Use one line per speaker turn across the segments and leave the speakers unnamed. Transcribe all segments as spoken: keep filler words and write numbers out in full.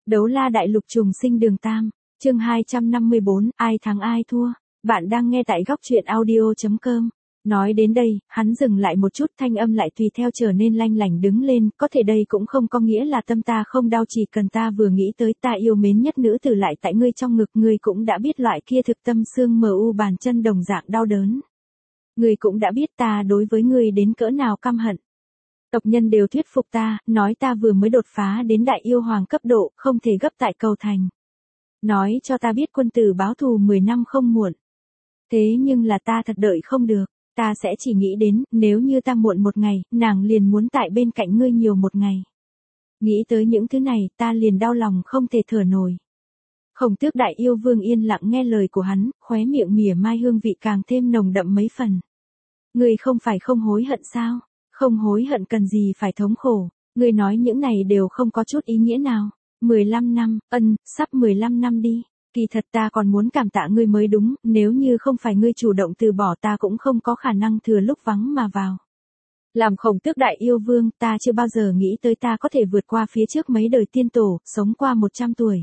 Đấu la đại lục trùng sinh đường tam, chương hai trăm năm mươi bốn, ai thắng ai thua. Bạn đang nghe tại góc truyện audio chấm com. Nói đến đây, hắn dừng lại một chút, thanh âm lại tùy theo trở nên lanh lảnh đứng lên, có thể đây cũng không có nghĩa là tâm ta không đau, chỉ cần ta vừa nghĩ tới ta yêu mến nhất nữ tử lại tại ngươi trong ngực, ngươi cũng đã biết loại kia thực tâm xương mờ u bàn chân đồng dạng đau đớn. Ngươi cũng đã biết ta đối với ngươi đến cỡ nào căm hận. Tộc nhân đều thuyết phục ta, nói ta vừa mới đột phá đến đại yêu hoàng cấp độ, không thể gấp tại cầu thành. Nói cho ta biết quân tử báo thù mười năm không muộn. Thế nhưng là ta thật đợi không được, ta sẽ chỉ nghĩ đến, nếu như ta muộn một ngày, nàng liền muốn tại bên cạnh ngươi nhiều một ngày. Nghĩ tới những thứ này, ta liền đau lòng không thể thở nổi. Khổng Tước đại yêu vương yên lặng nghe lời của hắn, khóe miệng mỉa mai hương vị càng thêm nồng đậm mấy phần. Ngươi không phải không hối hận sao? Không hối hận cần gì phải thống khổ, ngươi nói những này đều không có chút ý nghĩa nào. mười lăm năm, ân, sắp mười lăm năm đi, kỳ thật ta còn muốn cảm tạ ngươi mới đúng, nếu như không phải ngươi chủ động từ bỏ ta cũng không có khả năng thừa lúc vắng mà vào. Làm Khổng Tước đại yêu vương, ta chưa bao giờ nghĩ tới ta có thể vượt qua phía trước mấy đời tiên tổ, sống qua một trăm tuổi.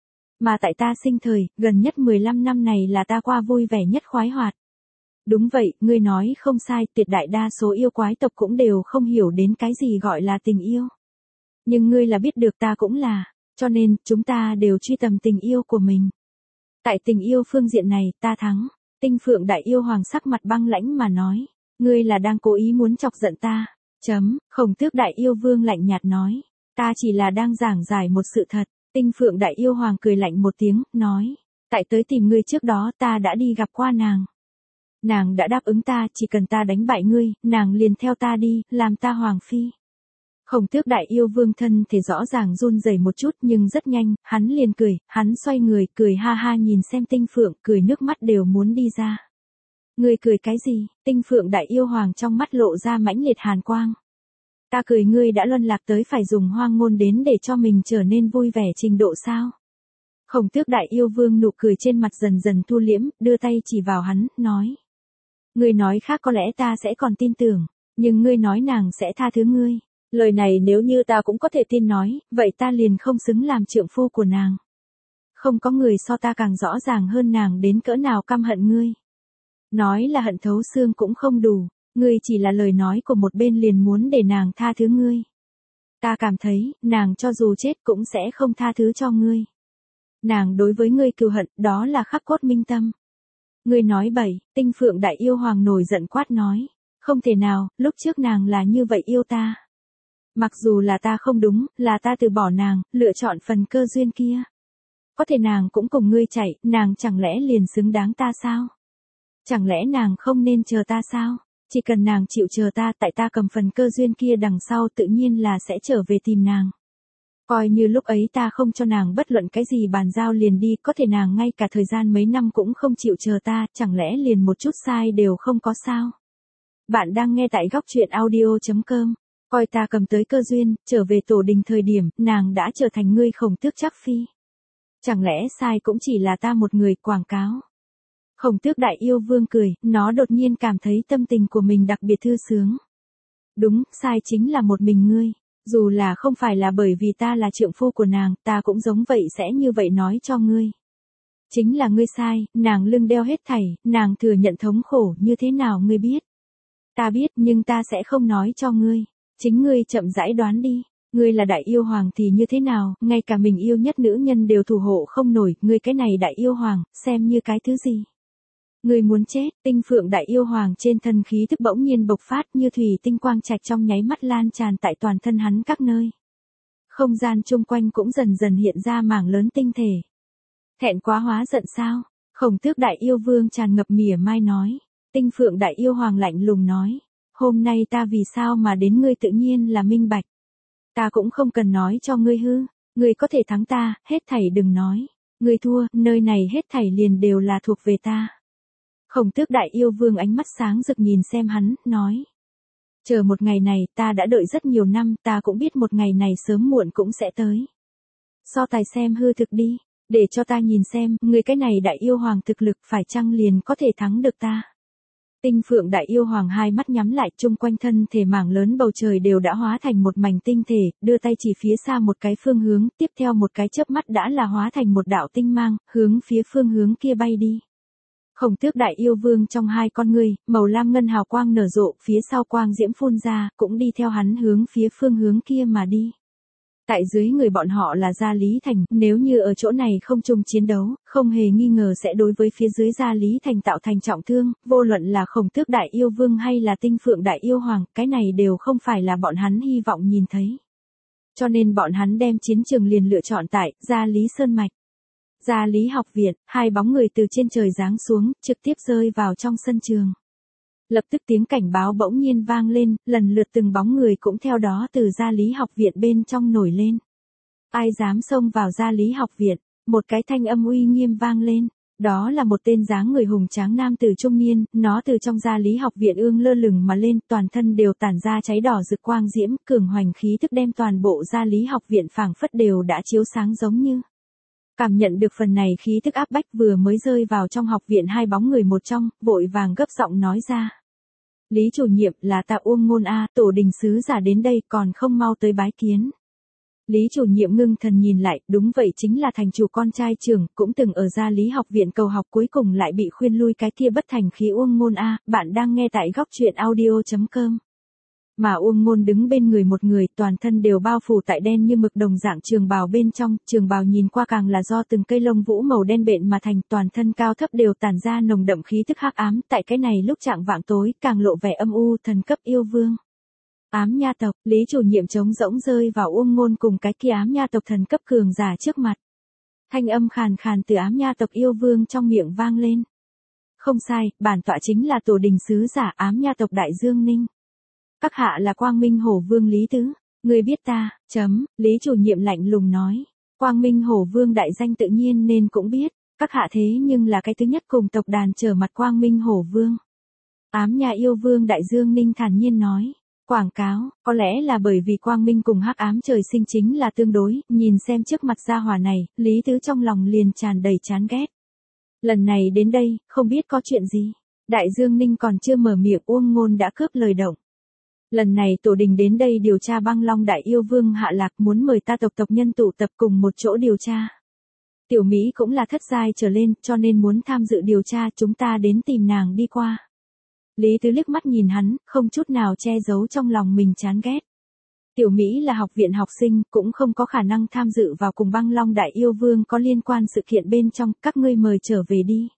Mà tại ta sinh thời, gần nhất mười lăm năm này là ta qua vui vẻ nhất khoái hoạt. Đúng vậy, ngươi nói không sai, tuyệt đại đa số yêu quái tộc cũng đều không hiểu đến cái gì gọi là tình yêu. Nhưng ngươi là biết được ta cũng là, cho nên, chúng ta đều truy tầm tình yêu của mình. Tại tình yêu phương diện này, ta thắng. Tinh Phượng đại yêu hoàng sắc mặt băng lãnh mà nói, ngươi là đang cố ý muốn chọc giận ta. Chấm, Khổng Tước đại yêu vương lạnh nhạt nói, ta chỉ là đang giảng giải một sự thật. Tinh Phượng đại yêu hoàng cười lạnh một tiếng, nói, tại tới tìm ngươi trước đó ta đã đi gặp qua nàng. Nàng đã đáp ứng ta, chỉ cần ta đánh bại ngươi, nàng liền theo ta đi, làm ta hoàng phi. Khổng Tước đại yêu vương thân thể rõ ràng run rẩy một chút nhưng rất nhanh, hắn liền cười, hắn xoay người, cười ha ha nhìn xem Tinh Phượng, cười nước mắt đều muốn đi ra. Ngươi cười cái gì? Tinh Phượng đại yêu hoàng trong mắt lộ ra mãnh liệt hàn quang. Ta cười ngươi đã luân lạc tới phải dùng hoang ngôn đến để cho mình trở nên vui vẻ trình độ sao? Khổng Tước đại yêu vương nụ cười trên mặt dần dần thu liễm, đưa tay chỉ vào hắn, nói. Ngươi nói khác có lẽ ta sẽ còn tin tưởng, nhưng ngươi nói nàng sẽ tha thứ ngươi. Lời này nếu như ta cũng có thể tin nói, vậy ta liền không xứng làm trượng phu của nàng. Không có người so ta càng rõ ràng hơn nàng đến cỡ nào căm hận ngươi. Nói là hận thấu xương cũng không đủ, ngươi chỉ là lời nói của một bên liền muốn để nàng tha thứ ngươi. Ta cảm thấy, nàng cho dù chết cũng sẽ không tha thứ cho ngươi. Nàng đối với ngươi cừu hận, đó là khắc cốt minh tâm. Ngươi nói bậy, Tinh Phượng đại yêu hoàng nổi giận quát nói. Không thể nào, lúc trước nàng là như vậy yêu ta. Mặc dù là ta không đúng, là ta từ bỏ nàng, lựa chọn phần cơ duyên kia. Có thể nàng cũng cùng ngươi chạy, nàng chẳng lẽ liền xứng đáng ta sao? Chẳng lẽ nàng không nên chờ ta sao? Chỉ cần nàng chịu chờ ta, tại ta cầm phần cơ duyên kia đằng sau tự nhiên là sẽ trở về tìm nàng. Coi như lúc ấy ta không cho nàng bất luận cái gì bàn giao liền đi, có thể nàng ngay cả thời gian mấy năm cũng không chịu chờ ta, chẳng lẽ liền một chút sai đều không có sao? Bạn đang nghe tại góc truyện audio chấm com. Coi ta cầm tới cơ duyên, trở về tổ đình thời điểm, nàng đã trở thành ngươi Khổng Tước Trác phi. Chẳng lẽ sai cũng chỉ là ta một người quảng cáo? Khổng Tước đại yêu vương cười, nó đột nhiên cảm thấy tâm tình của mình đặc biệt thư sướng. Đúng, sai chính là một mình ngươi. Dù là không phải là bởi vì ta là trượng phu của nàng, ta cũng giống vậy sẽ như vậy nói cho ngươi. Chính là ngươi sai, nàng lưng đeo hết thảy, nàng thừa nhận thống khổ như thế nào ngươi biết. Ta biết nhưng ta sẽ không nói cho ngươi. Chính ngươi chậm rãi đoán đi. Ngươi là đại yêu hoàng thì như thế nào, ngay cả mình yêu nhất nữ nhân đều thủ hộ không nổi, ngươi cái này đại yêu hoàng, xem như cái thứ gì. Ngươi muốn chết, Tinh Phượng đại yêu hoàng trên thân khí thức bỗng nhiên bộc phát như thủy tinh quang trạch trong nháy mắt lan tràn tại toàn thân hắn các nơi. Không gian chung quanh cũng dần dần hiện ra mảng lớn tinh thể. Thẹn quá hóa giận sao? Khổng Tước đại yêu vương tràn ngập mỉa mai nói. Tinh Phượng đại yêu hoàng lạnh lùng nói. Hôm nay ta vì sao mà đến ngươi tự nhiên là minh bạch. Ta cũng không cần nói cho ngươi hư. Ngươi có thể thắng ta, hết thảy đừng nói. Ngươi thua, nơi này hết thảy liền đều là thuộc về ta. Khổng Tước đại yêu vương ánh mắt sáng rực nhìn xem hắn, nói. Chờ một ngày này, ta đã đợi rất nhiều năm, ta cũng biết một ngày này sớm muộn cũng sẽ tới. So tài xem hư thực đi, để cho ta nhìn xem, người cái này đại yêu hoàng thực lực phải chăng liền có thể thắng được ta. Tinh Phượng Đại Yêu Hoàng hai mắt nhắm lại, chung quanh thân thể mảng lớn bầu trời đều đã hóa thành một mảnh tinh thể, đưa tay chỉ phía xa một cái phương hướng, tiếp theo một cái chớp mắt đã là hóa thành một đạo tinh mang, hướng phía phương hướng kia bay đi. Khổng Tước Đại Yêu Vương trong hai con ngươi, màu lam ngân hào quang nở rộ, phía sau quang diễm phun ra, cũng đi theo hắn hướng phía phương hướng kia mà đi. Tại dưới người bọn họ là Gia Lý Thành, nếu như ở chỗ này không chung chiến đấu, không hề nghi ngờ sẽ đối với phía dưới Gia Lý Thành tạo thành trọng thương, vô luận là Khổng Tước Đại Yêu Vương hay là Tinh Phượng Đại Yêu Hoàng, cái này đều không phải là bọn hắn hy vọng nhìn thấy. Cho nên bọn hắn đem chiến trường liền lựa chọn tại Gia Lý Sơn Mạch. Gia Lý học viện, hai bóng người từ trên trời giáng xuống, trực tiếp rơi vào trong sân trường. Lập tức tiếng cảnh báo bỗng nhiên vang lên, lần lượt từng bóng người cũng theo đó từ Gia Lý học viện bên trong nổi lên. Ai dám xông vào Gia Lý học viện? Một cái thanh âm uy nghiêm vang lên. Đó là một tên dáng người hùng tráng nam tử trung niên, nó từ trong Gia Lý học viện ương lơ lửng mà lên, toàn thân đều tản ra cháy đỏ rực quang diễm, cường hoành khí tức đem toàn bộ Gia Lý học viện phảng phất đều đã chiếu sáng giống như. Cảm nhận được phần này khí tức áp bách vừa mới rơi vào trong học viện hai bóng người một trong, vội vàng gấp giọng nói ra. Lý chủ nhiệm, là ta Uông Ngôn A, tổ đình sứ giả đến đây còn không mau tới bái kiến. Lý chủ nhiệm ngưng thần nhìn lại, đúng vậy chính là thành chủ con trai trưởng, cũng từng ở Gia Lý học viện cầu học cuối cùng lại bị khuyên lui cái kia bất thành khí Uông Ngôn A, bạn đang nghe tại góc truyện audio chấm com. Mà Uông Ngôn đứng bên người một người, toàn thân đều bao phủ tại đen như mực đồng dạng trường bào bên trong, trường bào nhìn qua càng là do từng cây lông vũ màu đen bện mà thành, toàn thân cao thấp đều tản ra nồng đậm khí tức hắc ám, tại cái này lúc chạng vạng tối, càng lộ vẻ âm u, thần cấp yêu vương. Ám nha tộc, Lý chủ nhiệm trống rỗng rơi vào Uông Ngôn cùng cái kia ám nha tộc thần cấp cường giả trước mặt. Thanh âm khàn khàn từ ám nha tộc yêu vương trong miệng vang lên. Không sai, bản tọa chính là tổ đình sứ giả ám nha tộc Đại Dương Ninh. Các hạ là Quang Minh Hổ Vương Lý Tứ, người biết ta, chấm, Lý chủ nhiệm lạnh lùng nói. Quang Minh Hổ Vương đại danh tự nhiên nên cũng biết, các hạ thế nhưng là cái thứ nhất cùng tộc đàn trở mặt Quang Minh Hổ Vương. Ám nha yêu vương Đại Dương Ninh thản nhiên nói. Quảng cáo, có lẽ là bởi vì Quang Minh cùng hắc ám trời sinh chính là tương đối, nhìn xem trước mặt gia hỏa này, Lý Tứ trong lòng liền tràn đầy chán ghét. Lần này đến đây, không biết có chuyện gì. Đại Dương Ninh còn chưa mở miệng, Uông Ngôn đã cướp lời động. Lần này tổ đình đến đây điều tra Băng Long Đại Yêu Vương hạ lạc, muốn mời ta tộc tộc nhân tụ tập cùng một chỗ điều tra. Tiểu Mỹ cũng là thất giai trở lên, cho nên muốn tham dự điều tra, chúng ta đến tìm nàng đi qua. Lý Tứ liếc mắt nhìn hắn, không chút nào che giấu trong lòng mình chán ghét. Tiểu Mỹ là học viện học sinh, cũng không có khả năng tham dự vào cùng Băng Long Đại Yêu Vương có liên quan sự kiện bên trong, các ngươi mời trở về đi.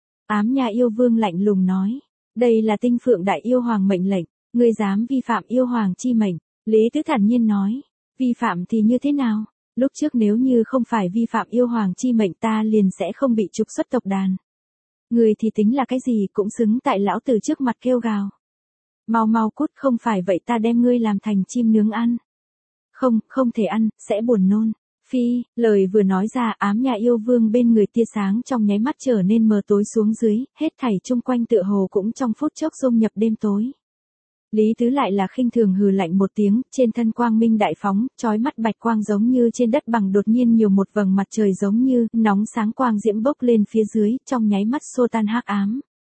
Ám nha yêu vương lạnh lùng nói, đây là Tinh Phượng Đại Yêu Hoàng mệnh lệnh, ngươi dám vi phạm yêu hoàng chi mệnh. Lý Tứ thản nhiên nói, vi phạm thì như thế nào? Lúc trước nếu như không phải vi phạm yêu hoàng chi mệnh ta liền sẽ không bị trục xuất tộc đàn. Người thì tính là cái gì cũng xứng tại lão tử trước mặt kêu gào. Mau mau cút, không phải vậy ta đem ngươi làm thành chim nướng ăn. Không, không thể ăn, sẽ buồn nôn. Phi, lời vừa nói ra ám nhà yêu vương bên người tia sáng trong nháy mắt trở nên mờ tối xuống dưới, hết thảy chung quanh tựa hồ cũng trong phút chốc dung nhập đêm tối. Lý Tứ lại là khinh thường hừ lạnh một tiếng, trên thân quang minh đại phóng, chói mắt bạch quang giống như trên đất bằng đột nhiên nhiều một vầng mặt trời giống như, nóng sáng quang diễm bốc lên phía dưới, trong nháy mắt xô tan hắc ám.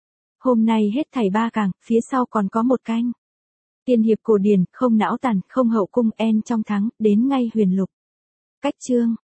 Hôm nay hết thảy ba càng, phía sau còn có một canh. Tiên hiệp cổ điển, không não tàn, không hậu cung en trong thắng, đến ngay huyền lục. Cách chương,